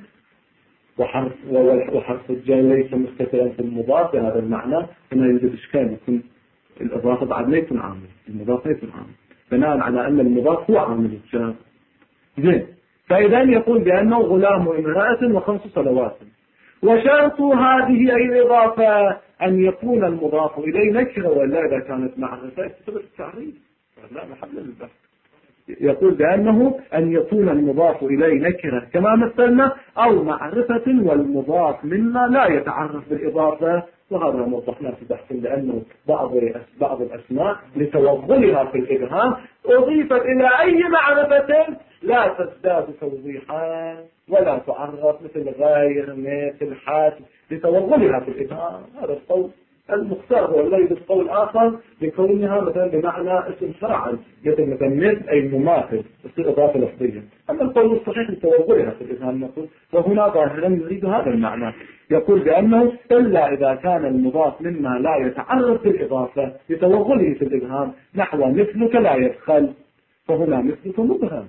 وحرف الجر ليس مستترا في المضاف بهذا المعنى، هنا يوجد إشكال، يكون الإضافة بعد لا يكون عامل، المضاف لا يكون عامل، بناء على أن المضاف هو عامل الجر. زين. فإذا يقول بأنه غلام امرأة و5 صلوات. وشرط هذه أي الإضافة أن يكون المضاف إليه نكرة، ولا إذا كانت معرفة تثبت التعريف لا محل للبحث. يقول بأنه أن يكون المضاف إليه نكرة كما مثلنا، أو معرفة والمضاف مما لا يتعرف بالإضافة، وهذا موضحنا في بحث، لأنه بعض الأسماء لتوغلها في الإبهام أضيفت إلى أي معرفة لا تزداد توضيحا ولا تعرف، مثل غير مثل حاسب، لتوغلها في الإبهام. هذا القول المختار هو الذي بالقول آخر لكونها مثلا بمعنى اسم فاعل، مثل أي مماثل تصير إضافة لفظية. أما القول الصحيح لتوغلها في الإبهام نقول، وهنا ظاهرا يريد هذا المعنى، يقول بأنه إلا إذا كان المضاف مما لا يتعرف بالإضافة لتوغله في الإبهام، نحو مثلك لا يدخل، فهنا مثلك مبهم،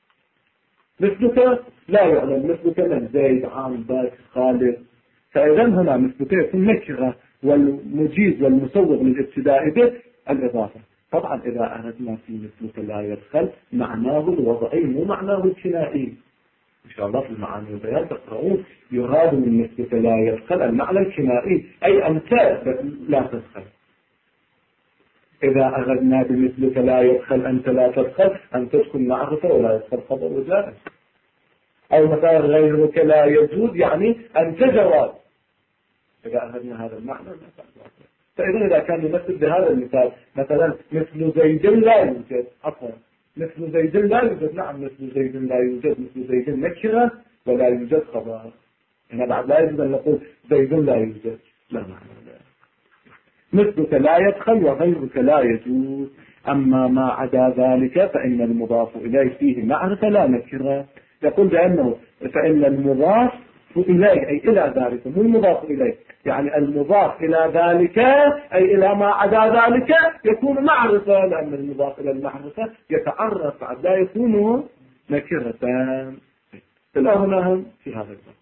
مثلك لا يعلم، مثلك من زيد عام باك خالد، فإذا هنا مثلك يكون نكرة، والمجيز والمسوغ للابتداء به الإضافة. طبعا إذا أردنا في مثلك لا يدخل معناه الوضعي مو معناه الكنائي، إن شاء الله في المعاني والبيان تقرؤون يراد من مثلك لا يدخل المعنى الكنائي، أي أنت لا تدخل. إذا أردنا بمثلك لا يدخل أنت لا تدخل، أن تدخل معرفة ولا يدخل خبر وجائز. أو مثلا غيرك لا يجوز، يعني أنت جواز. إذا أخذنا هذا المعنى فإذا إذا كان يمثل بهذا المثال مثلا مثل زيد لا يوجد، عفوا مثل زيد لا يوجد، نعم مثل زيد لا يوجد، مثل زيد نكرة ولا يوجد خبر. هنا بعد لا يجوز أن نقول زيد لا يوجد، لا معنى لا. مثلك لا يدخل وغيرك لا يجوز. أما ما عدا ذلك فإن المضاف إليه فيه معرفة لا نكرة. يقول بأنه فإن المضاف إليه أي إلى ذلك مو المضاف إليه، يعني المضاف إلى ذلك أي إلى ما عدا ذلك يكون معرفة، لأن المضاف إلى المعرفة يتعرف لا يكون نكرة. الأغنى في هذا الباب.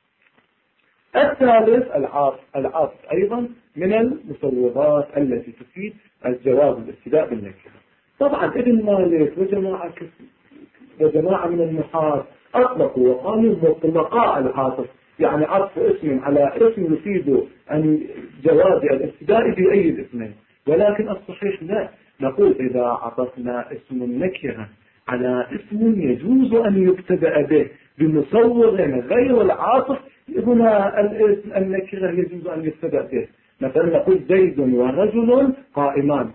الثالث العاطف أيضا من المسوغات التي تفيد الجواز الابتداء بالنكرة. طبعا ابن مالك وجماعة من النحاة أطلقوا وقالوا مطلقاء العاطف، يعني عطف اسم على اسم يفيد أن جواز الابتداء بأي الاثنين، ولكن الصحيح لا، نقول إذا عطفنا اسم النكرة على اسم يجوز أن يبتدأ به بمسوغ غير العاطف، هنا الاسم النكرة يجوز أن يبتدأ به. مثلا نقول زيد ورجل قائمان،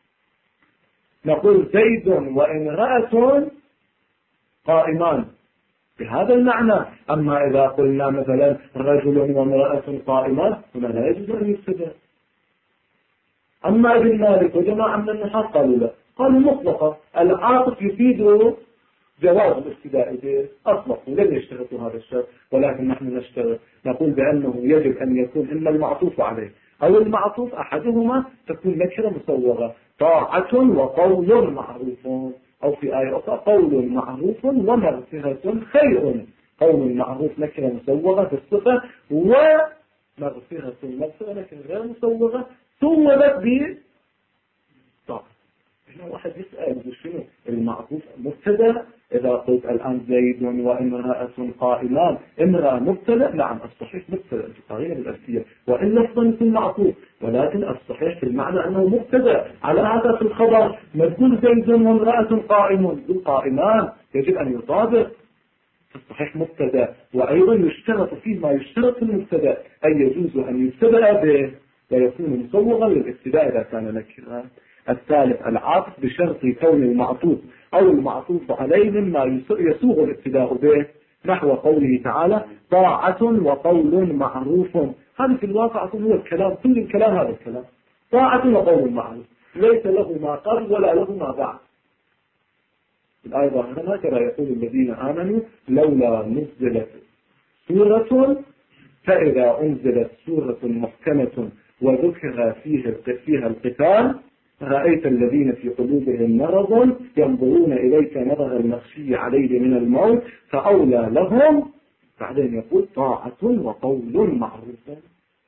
نقول زيد وامرأة قائمان بهذا المعنى. أما إذا قلنا مثلا رجل وامرأة قائمان هنا لا يجوز أن يبتدأ. أما ابن مالك وجماعة من النحاة قالوا لا، قالوا مطلقة العاطف يفيد جواز الابتداء به، أطلقوا لم يشترطوا هذا الشرط، ولكن نحن نشترط، نقول بأنه يجب أن يكون إما المعطوف عليه أو المعطوف أحدهما تكون نكرة مسوغة، طاعة وقول معروف، أو في آية أخرى قول معروف ومغفرة خير. قول معروف نكرة مسوغة في الصفة، ومغفرة مغفرة لكن غير مسوغة صورت بطاعة. هنا واحد يسأل شنو المعطوف مبتدا؟ إذا قلت الآن زيد وامرأة قائمان، امرأة مبتدا؟ نعم الصحيح مبتدا بطريقة الألفية، وإن لفظا يكون معطوف، ولكن الصحيح في المعنى أنه مبتدا. على هذا في الخبر نقول زيد وامرأة قائمون، قائمان يجب أن يطابق في الصحيح مبتدا. وأيضا يشترط فيه ما يشترط في المبتدا، أي يجوز أن يبتدأ به ويكون مصوغا للابتداء إذا كان نكرا. الثالث العاطف بشرط كون المعطوف أو المعطوف عليه مما يسوغ الابتداء به، نحو قوله تعالى طاعة وقول معروف. هذا في الواقع هو الكلام، كل الكلام هذا الكلام، طاعة وقول معروف، ليس له ما قبل ولا له ما بعد. الآية ظاهرة هكذا يقول الذين آمنوا لولا نزلت سورة، فإذا أنزلت سورة محكمة وذكر فيها القتال رأيت الذين في قلوبهم مرض ينظرون إليك نظر المخشي عليه من الموت فأولى لهم. بعدين يقول طاعة وقول معروف.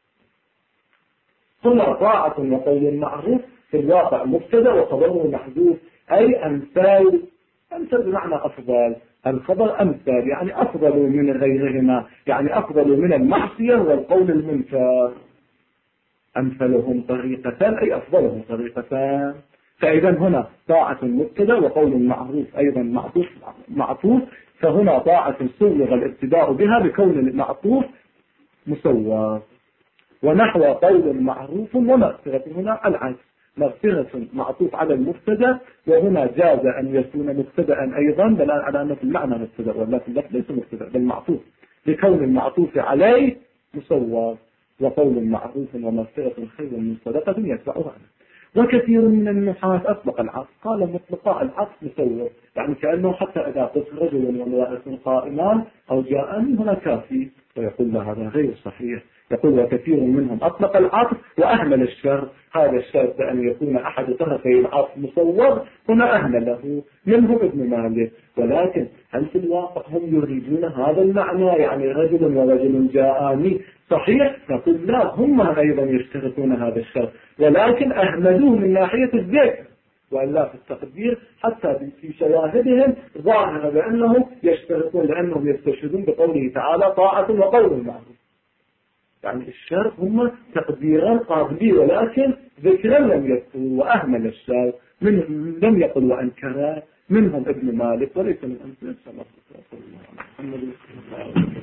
هنا طاعة وقول معروف في الواقع مبتدا وخبره محذوف، أي أمثال بمعنى أفضل، الخبر أمثال يعني أفضل من غيرهما، يعني أفضل من المعصية والقول المنكر. أمثلهم طريقتان أي أفضلهم طريقتان. فإذا هنا طاعة مبتدا وقول معروف أيضا معطوف، فهنا طاعة سوغ الابتداء بها بكون المعطوف مسوغ. ونحو قول معروف ومغفرة، هنا العكس، مغفرة معطوف على المبتدا، وهنا جاز أن يكون مبتدا أيضا بل على أن المعنى مبتدا ولكن ليس مبتدا بل معطوف، بكون المعطوف عليه مسوغ. وقول معروف ومغفرة خير من صدقة يتبعها. وكثير من النحاة أطلق العطف، قال مطلقاء العطف مسوغ، يعني كأنه حتى إذا قلت رجل وامرأة قائمان أو جاءني هنا كافي، ويقول له هذا غير صحيح. يقول وكثير منهم أطلق العطف وأهمل الشر، هذا الشر بأن يكون أحد طرفي العطف مصور، هنا أهمله، منهم ابن مالك. ولكن هل في الواقع هم يريدون هذا المعنى، يعني رجل ورجل جاءني؟ صحيح نقول لا، هم أيضا يشترطون هذا الشر، ولكن أهملوه من ناحية الذكر، وإلا في التقدير حتى في شواهدهم ظاهر بأنهم يشترطون، لأنهم يستشهدون بقوله تعالى طاعة وقول معروف. يعني الشر هم تقديرا قابلين، ولكن ذكرا لم يذكروا، وأهمل الشر لم يقل وأنكر، منهم ابن مالك وليس من أمثلة.